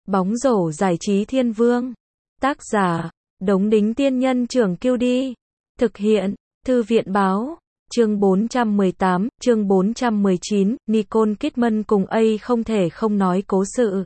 Bóng rổ giải trí thiên vương. Tác giả, Đống Đính Tiên Nhân Trưởng Kiêu Đi. Thực hiện, Thư viện Báo. Chương 418, chương 419, Nicole Kidman cùng A không thể không nói cố sự.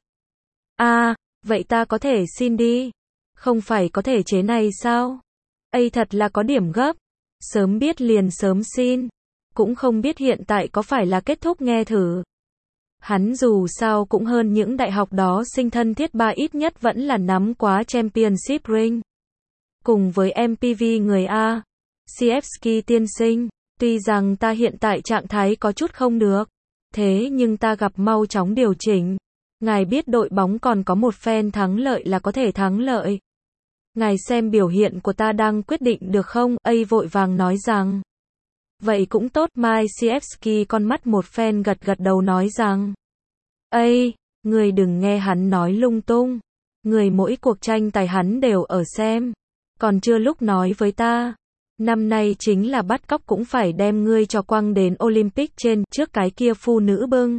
Vậy ta có thể xin đi. Không phải có thể chế này sao? A thật là có điểm gấp. Sớm biết liền sớm xin. Cũng không biết hiện tại có phải là kết thúc nghe thử. Hắn dù sao cũng hơn những đại học đó sinh thân thiết ba ít nhất vẫn là nắm quá championship ring. Cùng với MPV người A. Sievsky tiên sinh. Tuy rằng ta hiện tại trạng thái có chút không được. Thế nhưng ta gặp mau chóng điều chỉnh. Ngài biết đội bóng còn có một phen thắng lợi là có thể thắng lợi. Ngài xem biểu hiện của ta đang quyết định được không? A vội vàng nói rằng. Vậy cũng tốt. Mai Sievsky con mắt một phen gật gật đầu nói rằng. Người đừng nghe hắn nói lung tung. Người mỗi cuộc tranh tài hắn đều ở xem. Còn chưa lúc nói với ta. Năm nay chính là bắt cóc cũng phải đem ngươi cho quăng đến Olympic trên trước cái kia phụ nữ bưng.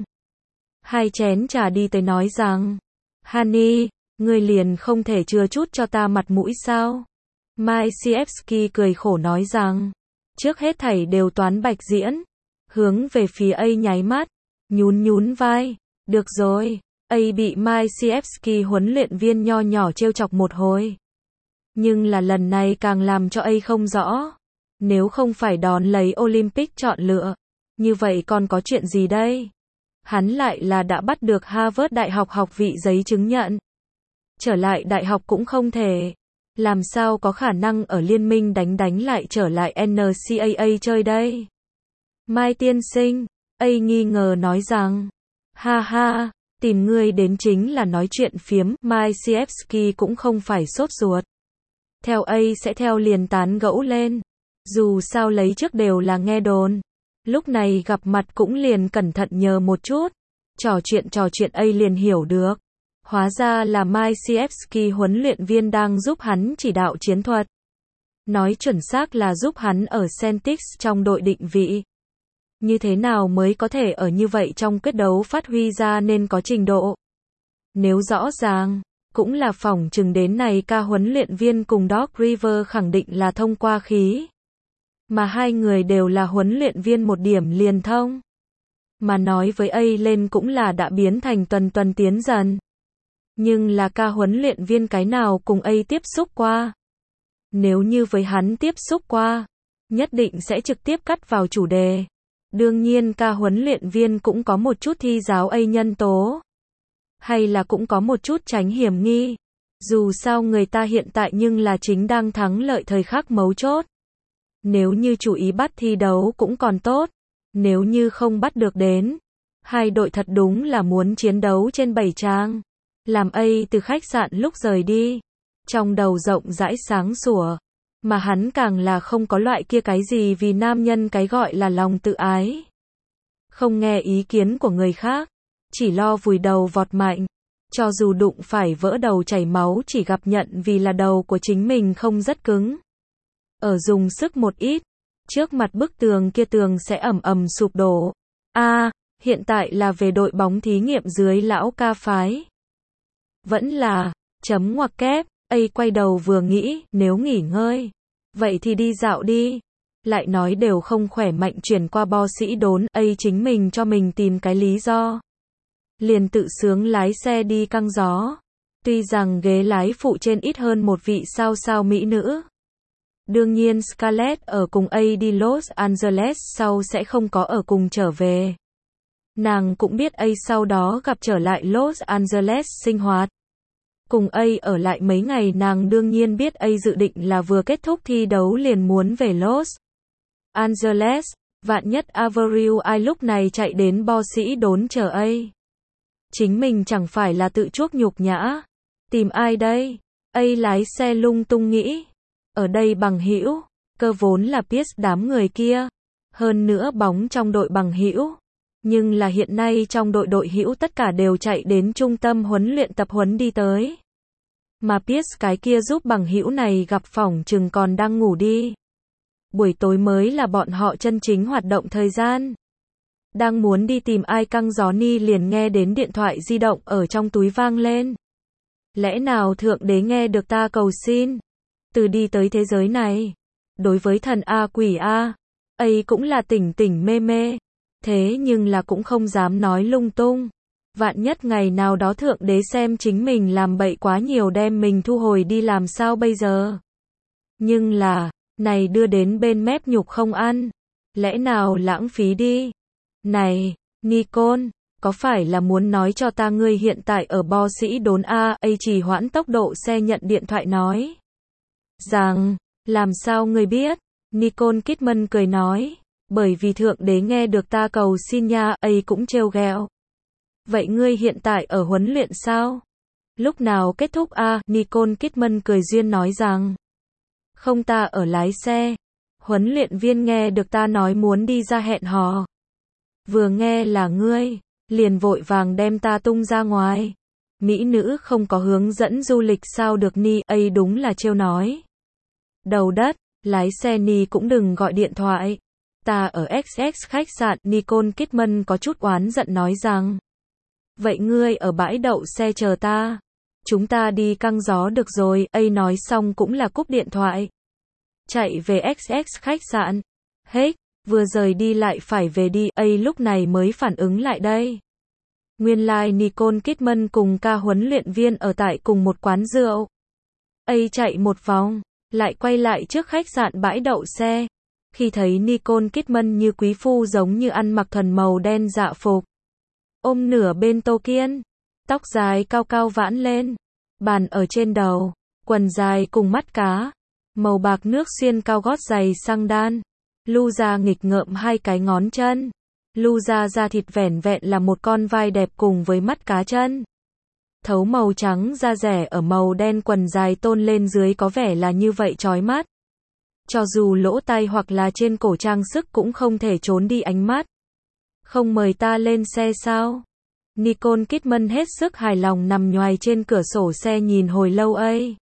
Hai chén trà đi tới nói rằng. Honey, ngươi liền không thể chừa chút cho ta mặt mũi sao? Mai Sievsky cười khổ nói rằng. Trước hết thảy đều toán bạch diễn. Hướng về phía A nháy mắt. Nhún vai. Được rồi. A bị Mai Sievsky huấn luyện viên nho nhỏ trêu chọc một hồi. Nhưng là lần này càng làm cho A không rõ. Nếu không phải đón lấy Olympic chọn lựa. Như vậy còn có chuyện gì đây? Hắn lại là đã bắt được Harvard Đại học học vị giấy chứng nhận. Trở lại đại học cũng không thể. Làm sao có khả năng ở liên minh đánh lại trở lại NCAA chơi đây? Mai tiên sinh. A nghi ngờ nói rằng. Ha, tìm ngươi đến chính là nói chuyện phiếm. Mai Sievsky cũng không phải sốt ruột. Theo A sẽ theo liền tán gẫu lên. Dù sao lấy trước đều là nghe đồn. Lúc này gặp mặt cũng liền cẩn thận nhờ một chút. Trò chuyện A liền hiểu được. Hóa ra là Mai Sievsky huấn luyện viên đang giúp hắn chỉ đạo chiến thuật. Nói chuẩn xác là giúp hắn ở Celtics trong đội định vị. Như thế nào mới có thể ở như vậy trong quyết đấu phát huy ra nên có trình độ. Nếu rõ ràng, cũng là phỏng chừng đến này ca huấn luyện viên cùng Doc Rivers khẳng định là thông qua khí. Mà hai người đều là huấn luyện viên một điểm liền thông. Mà nói với A lên cũng là đã biến thành tuần tiến dần. Nhưng là ca huấn luyện viên cái nào cùng A tiếp xúc qua. Nếu như với hắn tiếp xúc qua, nhất định sẽ trực tiếp cắt vào chủ đề. Đương nhiên ca huấn luyện viên cũng có một chút thi giáo A nhân tố. Hay là cũng có một chút tránh hiểm nghi. Dù sao người ta hiện tại nhưng là chính đang thắng lợi thời khắc mấu chốt. Nếu như chủ ý bắt thi đấu cũng còn tốt. Nếu như không bắt được đến. Hai đội thật đúng là muốn chiến đấu trên 7 trang. Làm A từ khách sạn lúc rời đi. Trong đầu rộng rãi sáng sủa. Mà hắn càng là không có loại kia cái gì vì nam nhân cái gọi là lòng tự ái. Không nghe ý kiến của người khác. Chỉ lo vùi đầu vọt mạnh. Cho dù đụng phải vỡ đầu chảy máu chỉ gặp nhận vì là đầu của chính mình không rất cứng. Ở dùng sức một ít. Trước mặt bức tường kia tường sẽ ầm sụp đổ. Hiện tại là về đội bóng thí nghiệm dưới lão ca phái. Vẫn là, chấm ngoặc kép. A quay đầu vừa nghĩ, nếu nghỉ ngơi. Vậy thì đi dạo đi. Lại nói đều không khỏe mạnh chuyển qua bo sĩ đốn. A chính mình cho mình tìm cái lý do. Liền tự sướng lái xe đi căng gió. Tuy rằng ghế lái phụ trên ít hơn một vị sao mỹ nữ. Đương nhiên Scarlett ở cùng A đi Los Angeles sau sẽ không có ở cùng trở về. Nàng cũng biết A sau đó gặp trở lại Los Angeles sinh hoạt. Cùng A ở lại mấy ngày nàng đương nhiên biết A dự định là vừa kết thúc thi đấu liền muốn về Los Angeles. Vạn nhất Avril ai lúc này chạy đến bo sĩ đốn chờ A. Chính mình chẳng phải là tự chuốc nhục nhã. Tìm ai đây? A lái xe lung tung nghĩ. Ở đây bằng hữu, cơ vốn là Pierce đám người kia. Hơn nữa bóng trong đội bằng hữu. Nhưng là hiện nay trong đội hữu tất cả đều chạy đến trung tâm huấn luyện tập huấn đi tới. Mà Pierce cái kia giúp bằng hữu này gặp phỏng chừng còn đang ngủ đi. Buổi tối mới là bọn họ chân chính hoạt động thời gian. Đang muốn đi tìm ai căng gió ni liền nghe đến điện thoại di động ở trong túi vang lên. Lẽ nào Thượng Đế nghe được ta cầu xin? Từ đi tới thế giới này. Đối với thần A quỷ A, ấy cũng là tỉnh tỉnh mê mê. Thế nhưng là cũng không dám nói lung tung. Vạn nhất ngày nào đó Thượng Đế xem chính mình làm bậy quá nhiều đem mình thu hồi đi làm sao bây giờ? Nhưng là, này đưa đến bên mép nhục không ăn. Lẽ nào lãng phí đi? Này, Nicole, có phải là muốn nói cho ta ngươi hiện tại ở Bo Sĩ Đốn A, trì hoãn tốc độ xe nhận điện thoại nói. Rằng, làm sao ngươi biết? Nicole Kidman cười nói. Bởi vì Thượng Đế nghe được ta cầu xin nha, cũng trêu ghẹo. Vậy ngươi hiện tại ở huấn luyện sao? Lúc nào kết thúc a? Nicole Kidman cười duyên nói rằng. Không, ta ở lái xe. Huấn luyện viên nghe được ta nói muốn đi ra hẹn hò. Vừa nghe là ngươi, liền vội vàng đem ta tung ra ngoài. Mỹ nữ không có hướng dẫn du lịch sao được ni, đúng là trêu nói. Đầu đất, lái xe ni cũng đừng gọi điện thoại. Ta ở XX khách sạn, Nicole Kidman có chút oán giận nói rằng. Vậy ngươi ở bãi đậu xe chờ ta. Chúng ta đi căng gió được rồi, nói xong cũng là cúp điện thoại. Chạy về XX khách sạn. Hết, vừa rời đi lại phải về đi, lúc này mới phản ứng lại đây. Nguyên lai Nicole Kidman cùng ca huấn luyện viên ở tại cùng một quán rượu. Chạy một vòng, lại quay lại trước khách sạn bãi đậu xe. Khi thấy Nicole Kidman như quý phu giống như ăn mặc thuần màu đen dạ phục. Ôm nửa bên tô kiên, tóc dài cao cao vãn lên, bàn ở trên đầu, quần dài cùng mắt cá, màu bạc nước xiên cao gót giày xăng đan, lu ra nghịch ngợm hai cái ngón chân, lu ra da thịt vẻn vẹn là một con vai đẹp cùng với mắt cá chân. Thấu màu trắng da rẻ ở màu đen quần dài tôn lên dưới có vẻ là như vậy chói mắt. Cho dù lỗ tai hoặc là trên cổ trang sức cũng không thể trốn đi ánh mắt. Không mời ta lên xe sao? Nicole Kidman hết sức hài lòng nằm nhoài trên cửa sổ xe nhìn hồi lâu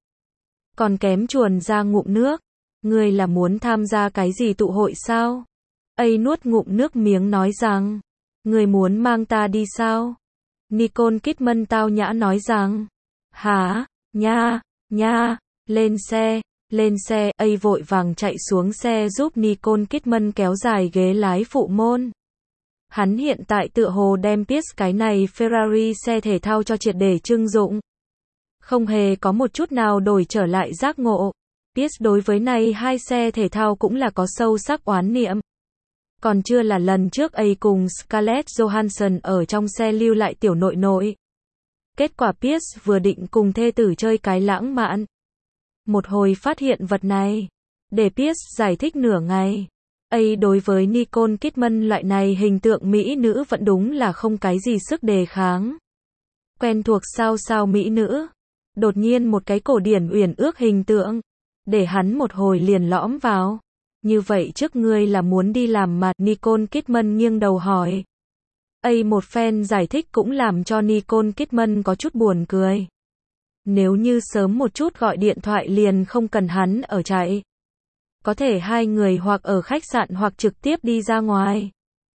còn kém chuồn ra ngụm nước. Ngươi là muốn tham gia cái gì tụ hội sao? Nuốt ngụm nước miếng nói rằng. Ngươi muốn mang ta đi sao? Nicole Kidman tao nhã nói rằng. Hả? Nha, nha, lên xe. Lên xe, vội vàng chạy xuống xe giúp Nicole Kidman kéo dài ghế lái phụ môn. Hắn hiện tại tựa hồ đem Pierce cái này Ferrari xe thể thao cho triệt để trưng dụng. Không hề có một chút nào đổi trở lại giác ngộ. Pierce đối với này hai xe thể thao cũng là có sâu sắc oán niệm. Còn chưa là lần trước cùng Scarlett Johansson ở trong xe lưu lại tiểu nội nội. Kết quả Pierce vừa định cùng thê tử chơi cái lãng mạn. Một hồi phát hiện vật này. Để Pierce giải thích nửa ngày. Đối với Nicole Kidman loại này hình tượng mỹ nữ vẫn đúng là không cái gì sức đề kháng. Quen thuộc sao mỹ nữ. Đột nhiên một cái cổ điển uyển ước hình tượng. Để hắn một hồi liền lõm vào. Như vậy trước ngươi là muốn đi làm mà, Nicole Kidman nghiêng đầu hỏi. Một fan giải thích cũng làm cho Nicole Kidman có chút buồn cười. Nếu như sớm một chút gọi điện thoại liền không cần hắn ở chạy. Có thể hai người hoặc ở khách sạn hoặc trực tiếp đi ra ngoài.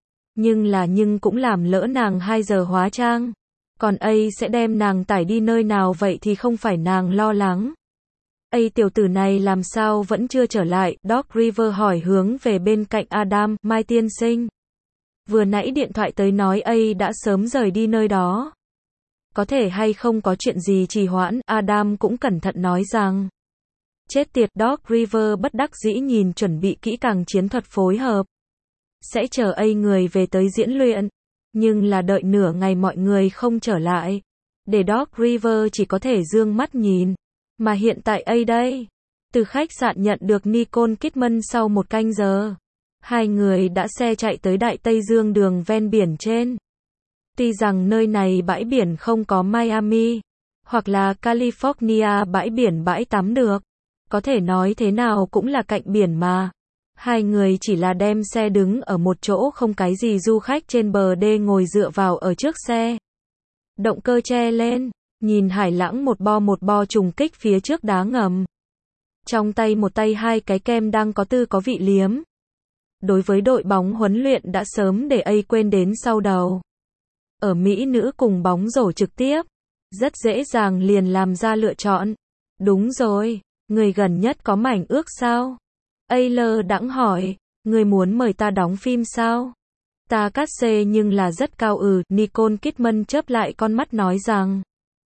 Nhưng cũng làm lỡ nàng 2 giờ hóa trang. Còn sẽ đem nàng tải đi nơi nào vậy thì không phải nàng lo lắng. Tiểu tử này làm sao vẫn chưa trở lại, Doc River hỏi hướng về bên cạnh Adam, Mai tiên sinh. Vừa nãy điện thoại tới nói đã sớm rời đi nơi đó. Có thể hay không có chuyện gì trì hoãn, Adam cũng cẩn thận nói rằng. Chết tiệt, Doc River bất đắc dĩ nhìn chuẩn bị kỹ càng chiến thuật phối hợp. Sẽ chờ người về tới diễn luyện. Nhưng là đợi nửa ngày mọi người không trở lại. Để Doc River chỉ có thể dương mắt nhìn. Mà hiện tại đây. Từ khách sạn nhận được Nicole Kidman sau 1 canh giờ. Hai người đã xe chạy tới Đại Tây Dương đường ven biển trên. Tuy rằng nơi này bãi biển không có Miami. Hoặc là California bãi biển bãi tắm được. Có thể nói thế nào cũng là cạnh biển mà. Hai người chỉ là đem xe đứng ở một chỗ không cái gì du khách trên bờ đê ngồi dựa vào ở trước xe. Động cơ che lên, nhìn hải lãng một bo trùng kích phía trước đá ngầm. Trong tay một tay hai cái kem đang có tư có vị liếm. Đối với đội bóng huấn luyện đã sớm để quên đến sau đầu. Ở Mỹ nữ cùng bóng rổ trực tiếp. Rất dễ dàng liền làm ra lựa chọn. Đúng rồi, người gần nhất có mảnh ước sao? Ayler đãng hỏi, người muốn mời ta đóng phim sao? Ta cát xê nhưng là rất cao. Nicole Kidman chớp lại con mắt nói rằng,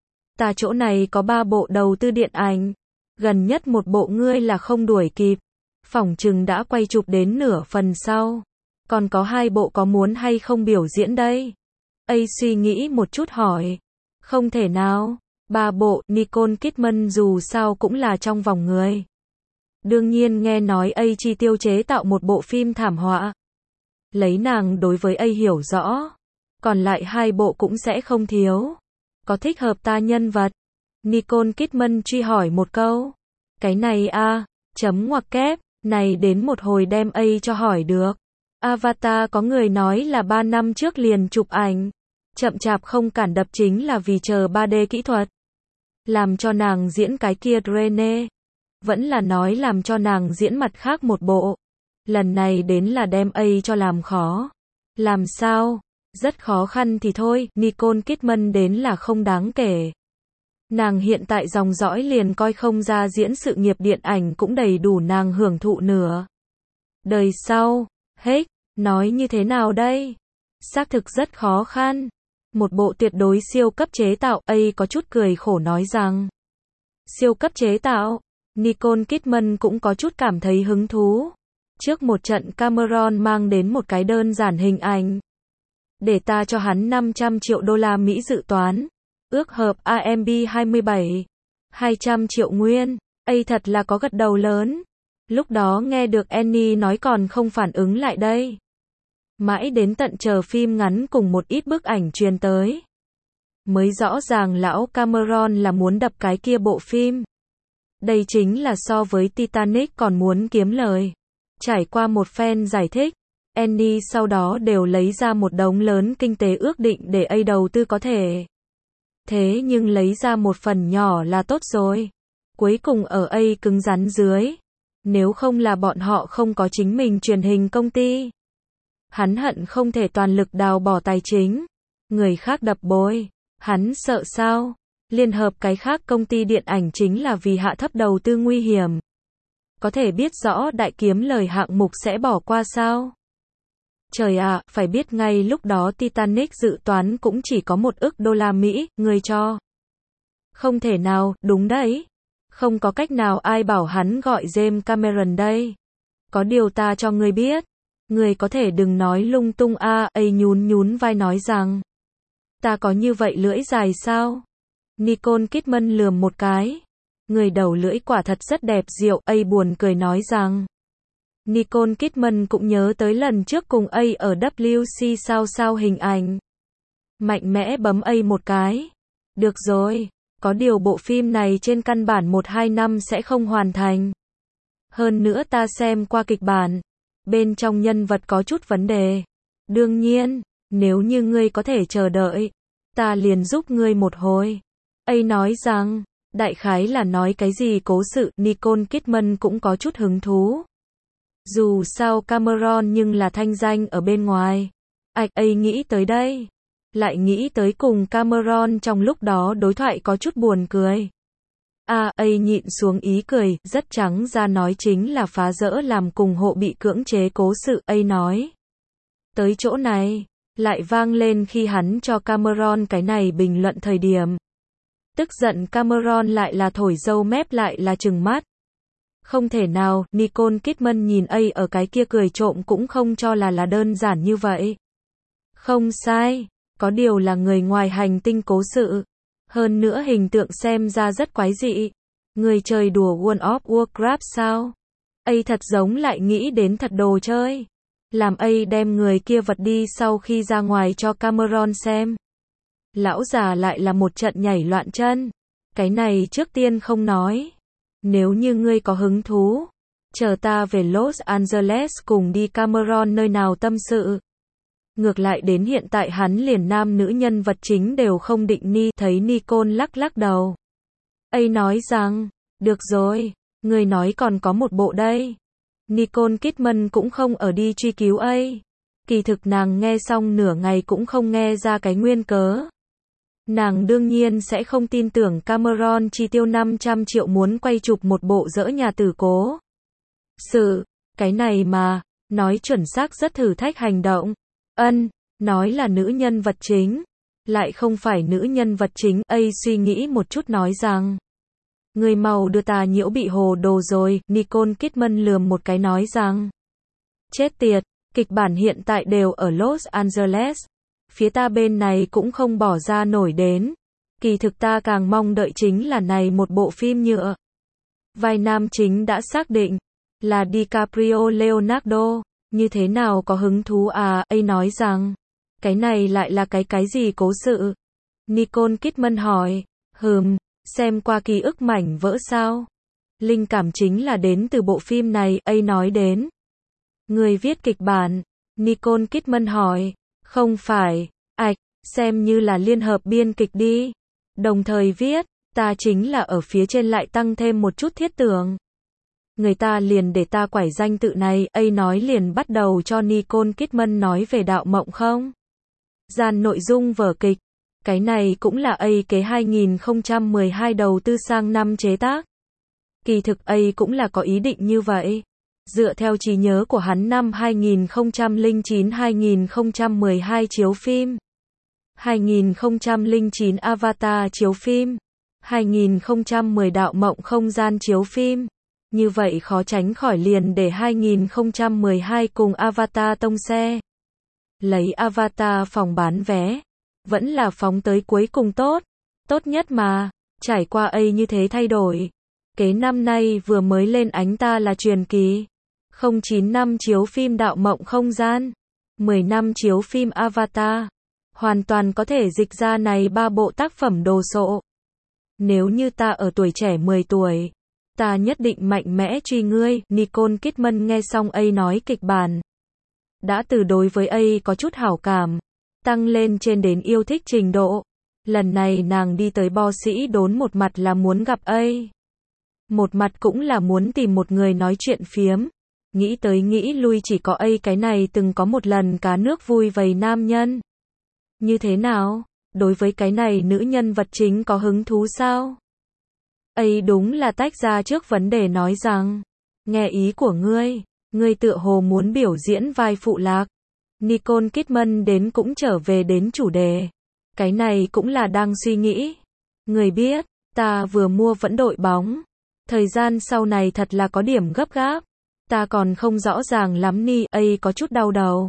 ta chỗ này có 3 bộ đầu tư điện ảnh, gần nhất một bộ ngươi là không đuổi kịp, phỏng chừng đã quay chụp đến nửa phần sau, còn có 2 bộ có muốn hay không biểu diễn đây? Suy nghĩ một chút hỏi, không thể nào, 3 bộ. Nicole Kidman dù sao cũng là trong vòng người. Đương nhiên nghe nói chi tiêu chế tạo một bộ phim thảm họa. Lấy nàng đối với hiểu rõ, còn lại 2 bộ cũng sẽ không thiếu. Có thích hợp ta nhân vật? Nicole Kidman truy hỏi một câu. Cái này chấm ngoặc kép, này đến một hồi đem cho hỏi được. Avatar có người nói là 3 năm trước liền chụp ảnh. Chậm chạp không cản đập chính là vì chờ 3D kỹ thuật. Làm cho nàng diễn cái kia Rene. Vẫn là nói làm cho nàng diễn mặt khác một bộ. Lần này đến là đem cho làm khó. Làm sao? Rất khó khăn thì thôi, Nicole Kidman đến là không đáng kể. Nàng hiện tại dòng dõi liền coi không ra diễn sự nghiệp điện ảnh cũng đầy đủ nàng hưởng thụ nữa. Đời sau, nói như thế nào đây? Xác thực rất khó khăn. Một bộ tuyệt đối siêu cấp chế tạo, có chút cười khổ nói rằng. Siêu cấp chế tạo, Nicole Kidman cũng có chút cảm thấy hứng thú. Trước một trận Cameron mang đến một cái đơn giản hình ảnh. Để ta cho hắn 500 triệu đô la Mỹ dự toán. Ước hợp AMB 27. 200 triệu nguyên. Thật là có gật đầu lớn. Lúc đó nghe được Annie nói còn không phản ứng lại đây. Mãi đến tận chờ phim ngắn cùng một ít bức ảnh truyền tới. Mới rõ ràng lão Cameron là muốn đập cái kia bộ phim. Đây chính là so với Titanic còn muốn kiếm lời. Trải qua một phen giải thích, Annie sau đó đều lấy ra một đống lớn kinh tế ước định để đầu tư có thể. Thế nhưng lấy ra một phần nhỏ là tốt rồi. Cuối cùng ở cứng rắn dưới. Nếu không là bọn họ không có chính mình truyền hình công ty. Hắn hận không thể toàn lực đào bỏ tài chính. Người khác đập bồi. Hắn sợ sao? Liên hợp cái khác công ty điện ảnh chính là vì hạ thấp đầu tư nguy hiểm. Có thể biết rõ đại kiếm lời hạng mục sẽ bỏ qua sao? Trời ạ, phải biết ngay lúc đó Titanic dự toán cũng chỉ có 1 ức đô la Mỹ, người cho. Không thể nào, đúng đấy. Không có cách nào ai bảo hắn gọi James Cameron đây. Có điều ta cho ngươi biết. Người có thể đừng nói lung tung nhún nhún vai nói rằng. Ta có như vậy lưỡi dài sao? Nicole Kidman lườm một cái. Người đầu lưỡi quả thật rất đẹp diệu, buồn cười nói rằng. Nicole Kidman cũng nhớ tới lần trước cùng ở WC sao hình ảnh. Mạnh mẽ bấm một cái. Được rồi, có điều bộ phim này trên căn bản 1-2 năm sẽ không hoàn thành. Hơn nữa ta xem qua kịch bản. Bên trong nhân vật có chút vấn đề. Đương nhiên, nếu như ngươi có thể chờ đợi, ta liền giúp ngươi một hồi. Nói rằng, đại khái là nói cái gì cố sự, Nicole Kidman cũng có chút hứng thú. Dù sao Cameron nhưng là thanh danh ở bên ngoài. Nghĩ tới đây. Lại nghĩ tới cùng Cameron trong lúc đó đối thoại có chút buồn cười. Nhịn xuống ý cười, rất trắng ra nói chính là phá rỡ làm cùng hộ bị cưỡng chế cố sự, nói. Tới chỗ này, lại vang lên khi hắn cho Cameron cái này bình luận thời điểm. Tức giận Cameron lại là thổi râu mép lại là trừng mắt. Không thể nào, Nicole Kidman nhìn ở cái kia cười trộm cũng không cho là đơn giản như vậy. Không sai, có điều là người ngoài hành tinh cố sự. Hơn nữa hình tượng xem ra rất quái dị. Người chơi đùa World of Warcraft sao? Thật giống lại nghĩ đến thật đồ chơi. Làm đem người kia vật đi sau khi ra ngoài cho Cameron xem. Lão già lại là một trận nhảy loạn chân. Cái này trước tiên không nói. Nếu như ngươi có hứng thú, chờ ta về Los Angeles cùng đi Cameron nơi nào tâm sự. Ngược lại đến hiện tại hắn liền nam nữ nhân vật chính đều không định thấy Nicole lắc lắc đầu. Nói rằng, được rồi, người nói còn có một bộ đây. Nicole Kidman cũng không ở đi truy cứu Kỳ thực nàng nghe xong nửa ngày cũng không nghe ra cái nguyên cớ. Nàng đương nhiên sẽ không tin tưởng Cameron chi tiêu 500 triệu muốn quay chụp một bộ dỡ nhà tử cố sự. Cái này mà, nói chuẩn xác rất thử thách hành động. Nói là nữ nhân vật chính, lại không phải nữ nhân vật chính. Suy nghĩ một chút nói rằng, người màu đưa ta nhiễu bị hồ đồ rồi. Nicole Kidman lườm một cái nói rằng, chết tiệt, kịch bản hiện tại đều ở Los Angeles. Phía ta bên này cũng không bỏ ra nổi đến. Kỳ thực ta càng mong đợi chính là này một bộ phim nhựa. Vai nam chính đã xác định là DiCaprio Leonardo. Như thế nào có hứng thú à? Nói rằng, cái này lại là cái gì cố sự? Nicole Kidman hỏi, xem qua ký ức mảnh vỡ sao? Linh cảm chính là đến từ bộ phim này. Nói đến, người viết kịch bản. Nicole Kidman hỏi, không phải, xem như là liên hợp biên kịch đi. Đồng thời viết, ta chính là ở phía trên lại tăng thêm một chút thiết tưởng. Người ta liền để ta quải danh tự này. Nói liền bắt đầu cho Nicole Kidman nói về đạo mộng không gian nội dung vở kịch. Cái này cũng là kế 2012 đầu tư sang năm chế tác. Kỳ thực cũng là có ý định như vậy. Dựa theo trí nhớ của hắn năm 2009-2012 chiếu phim. 2009 Avatar chiếu phim. 2010 Đạo mộng không gian chiếu phim. Như vậy khó tránh khỏi liền để 2012 cùng Avatar tông xe. Lấy Avatar phòng bán vé. Vẫn là phóng tới cuối cùng tốt. Tốt nhất mà. Trải qua như thế thay đổi. Kế năm nay vừa mới lên ánh ta là truyền kỳ. 09 năm chiếu phim Đạo mộng không gian. 10 năm chiếu phim Avatar. Hoàn toàn có thể dịch ra này 3 bộ tác phẩm đồ sộ. Nếu như ta ở tuổi trẻ 10 tuổi, ta nhất định mạnh mẽ truy ngươi. Nicole Kidman nghe xong nói kịch bản. Đã từ đối với có chút hảo cảm. Tăng lên trên đến yêu thích trình độ. Lần này nàng đi tới Bo Sĩ Đốn một mặt là muốn gặp một mặt cũng là muốn tìm một người nói chuyện phiếm. Nghĩ tới nghĩ lui chỉ có cái này từng có một lần cá nước vui vầy nam nhân. Như thế nào? Đối với cái này nữ nhân vật chính có hứng thú sao? Đúng là tách ra trước vấn đề nói rằng, nghe ý của ngươi tựa hồ muốn biểu diễn vai phụ lạc. Nicole Kidman đến cũng trở về đến chủ đề. Cái này cũng là đang suy nghĩ. Người biết, ta vừa mua vẫn đội bóng. Thời gian sau này thật là có điểm gấp gáp. Ta còn không rõ ràng lắm có chút đau đầu.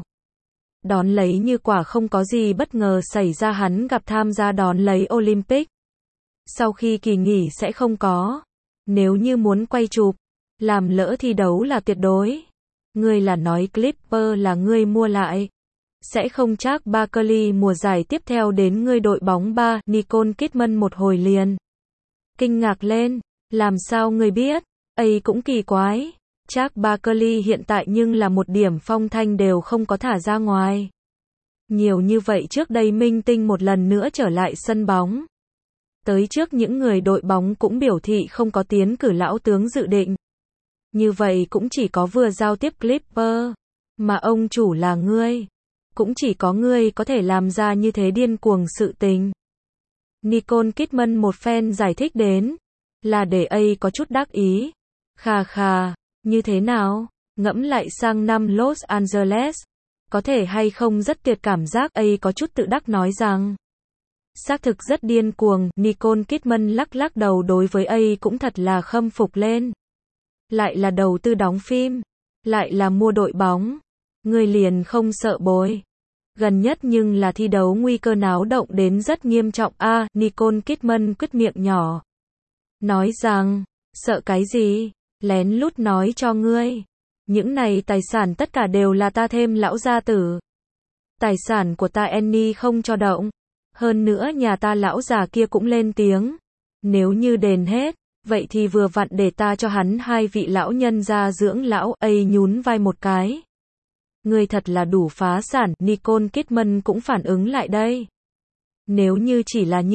Đón lấy như quả không có gì bất ngờ xảy ra hắn gặp tham gia đón lấy Olympic. Sau khi kỳ nghỉ sẽ không có. Nếu như muốn quay chụp, làm lỡ thi đấu là tuyệt đối. Ngươi là nói Clipper là ngươi mua lại. Sẽ không chắc Barkley mùa giải tiếp theo đến ngươi đội bóng 3. Nicole Kidman một hồi liền kinh ngạc lên. Làm sao ngươi biết? Cũng kỳ quái. Chắc Barkley hiện tại nhưng là một điểm phong thanh đều không có thả ra ngoài. Nhiều như vậy trước đây minh tinh một lần nữa trở lại sân bóng. Tới trước những người đội bóng cũng biểu thị không có tiến cử lão tướng dự định. Như vậy cũng chỉ có vừa giao tiếp Clipper. Mà ông chủ là ngươi. Cũng chỉ có ngươi có thể làm ra như thế điên cuồng sự tình. Nicole Kidman một phen giải thích đến. Là để có chút đắc ý. Khà. Như thế nào? Ngẫm lại sang năm Los Angeles. Có thể hay không rất tuyệt cảm giác. Có chút tự đắc nói rằng. Xác thực rất điên cuồng. Nicole Kidman lắc đầu đối với cũng thật là khâm phục lên. Lại là đầu tư đóng phim. Lại là mua đội bóng. Người liền không sợ bối. Gần nhất nhưng là thi đấu nguy cơ náo động đến rất nghiêm trọng. Nicole Kidman quít miệng nhỏ. Nói rằng, sợ cái gì? Lén lút nói cho ngươi. Những này tài sản tất cả đều là ta thêm lão gia tử. Tài sản của ta Annie không cho động. Hơn nữa nhà ta lão già kia cũng lên tiếng. Nếu như đền hết, vậy thì vừa vặn để ta cho hắn 2 vị lão nhân gia dưỡng lão. Nhún vai một cái. Ngươi thật là đủ phá sản. Nicole Kidman cũng phản ứng lại đây. Nếu như chỉ là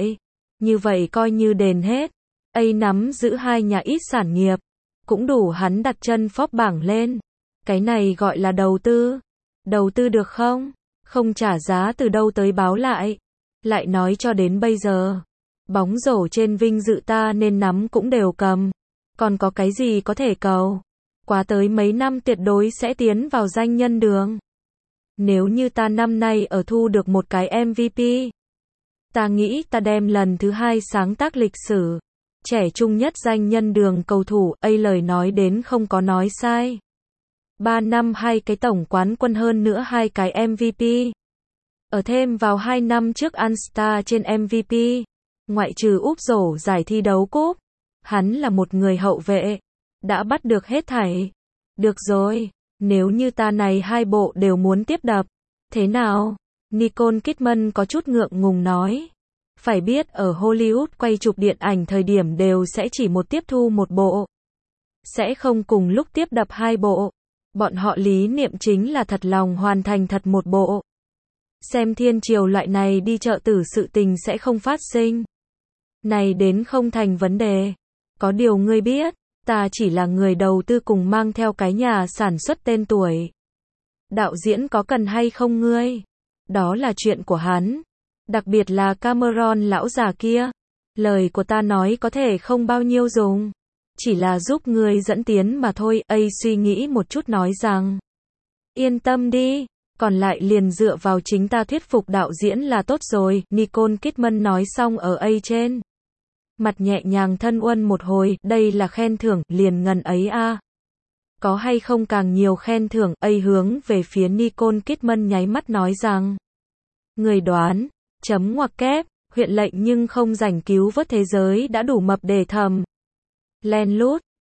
như vậy coi như đền hết. Nắm giữ 2 nhà ít sản nghiệp. Cũng đủ hắn đặt chân phóc bảng lên. Cái này gọi là đầu tư. Đầu tư được không? Không trả giá từ đâu tới báo lại. Lại nói cho đến bây giờ, bóng rổ trên vinh dự ta nên nắm cũng đều cầm. Còn có cái gì có thể cầu? Quá tới mấy năm tuyệt đối sẽ tiến vào danh nhân đường. Nếu như ta năm nay ở thu được một cái MVP, ta nghĩ ta đem lần thứ 2 sáng tác lịch sử. Trẻ trung nhất danh nhân đường cầu thủ, ấy lời nói đến không có nói sai. 3 năm 2 cái tổng quán quân hơn nữa 2 cái MVP. Ở thêm vào 2 năm trước All-Star trên MVP. Ngoại trừ úp rổ giải thi đấu cúp. Hắn là một người hậu vệ. Đã bắt được hết thảy. Được rồi, nếu như ta này 2 bộ đều muốn tiếp đập. Thế nào? Nicole Kidman có chút ngượng ngùng nói. Phải biết ở Hollywood quay chụp điện ảnh thời điểm đều sẽ chỉ một tiếp thu một bộ. Sẽ không cùng lúc tiếp đập 2 bộ. Bọn họ lý niệm chính là thật lòng hoàn thành thật một bộ. Xem thiên triều loại này đi chợ tử sự tình sẽ không phát sinh. Này đến không thành vấn đề. Có điều ngươi biết, ta chỉ là người đầu tư cùng mang theo cái nhà sản xuất tên tuổi. Đạo diễn có cần hay không ngươi? Đó là chuyện của hắn. Đặc biệt là Cameron lão già kia. Lời của ta nói có thể không bao nhiêu dùng. Chỉ là giúp ngươi dẫn tiến mà thôi. Ấy suy nghĩ một chút nói rằng. Yên tâm đi. Còn lại liền dựa vào chính ta thuyết phục đạo diễn là tốt rồi. Nicole Kidman nói xong ở ấy trên. Mặt nhẹ nhàng thân uân một hồi. Đây là khen thưởng, liền ngần ấy a. Có hay không càng nhiều khen thưởng. Ấy hướng về phía Nicole Kidman nháy mắt nói rằng. Người đoán. Chấm ngoặc kép. Huyện lệnh nhưng không rảnh cứu vớt thế giới đã đủ mập để thầm. Len lút.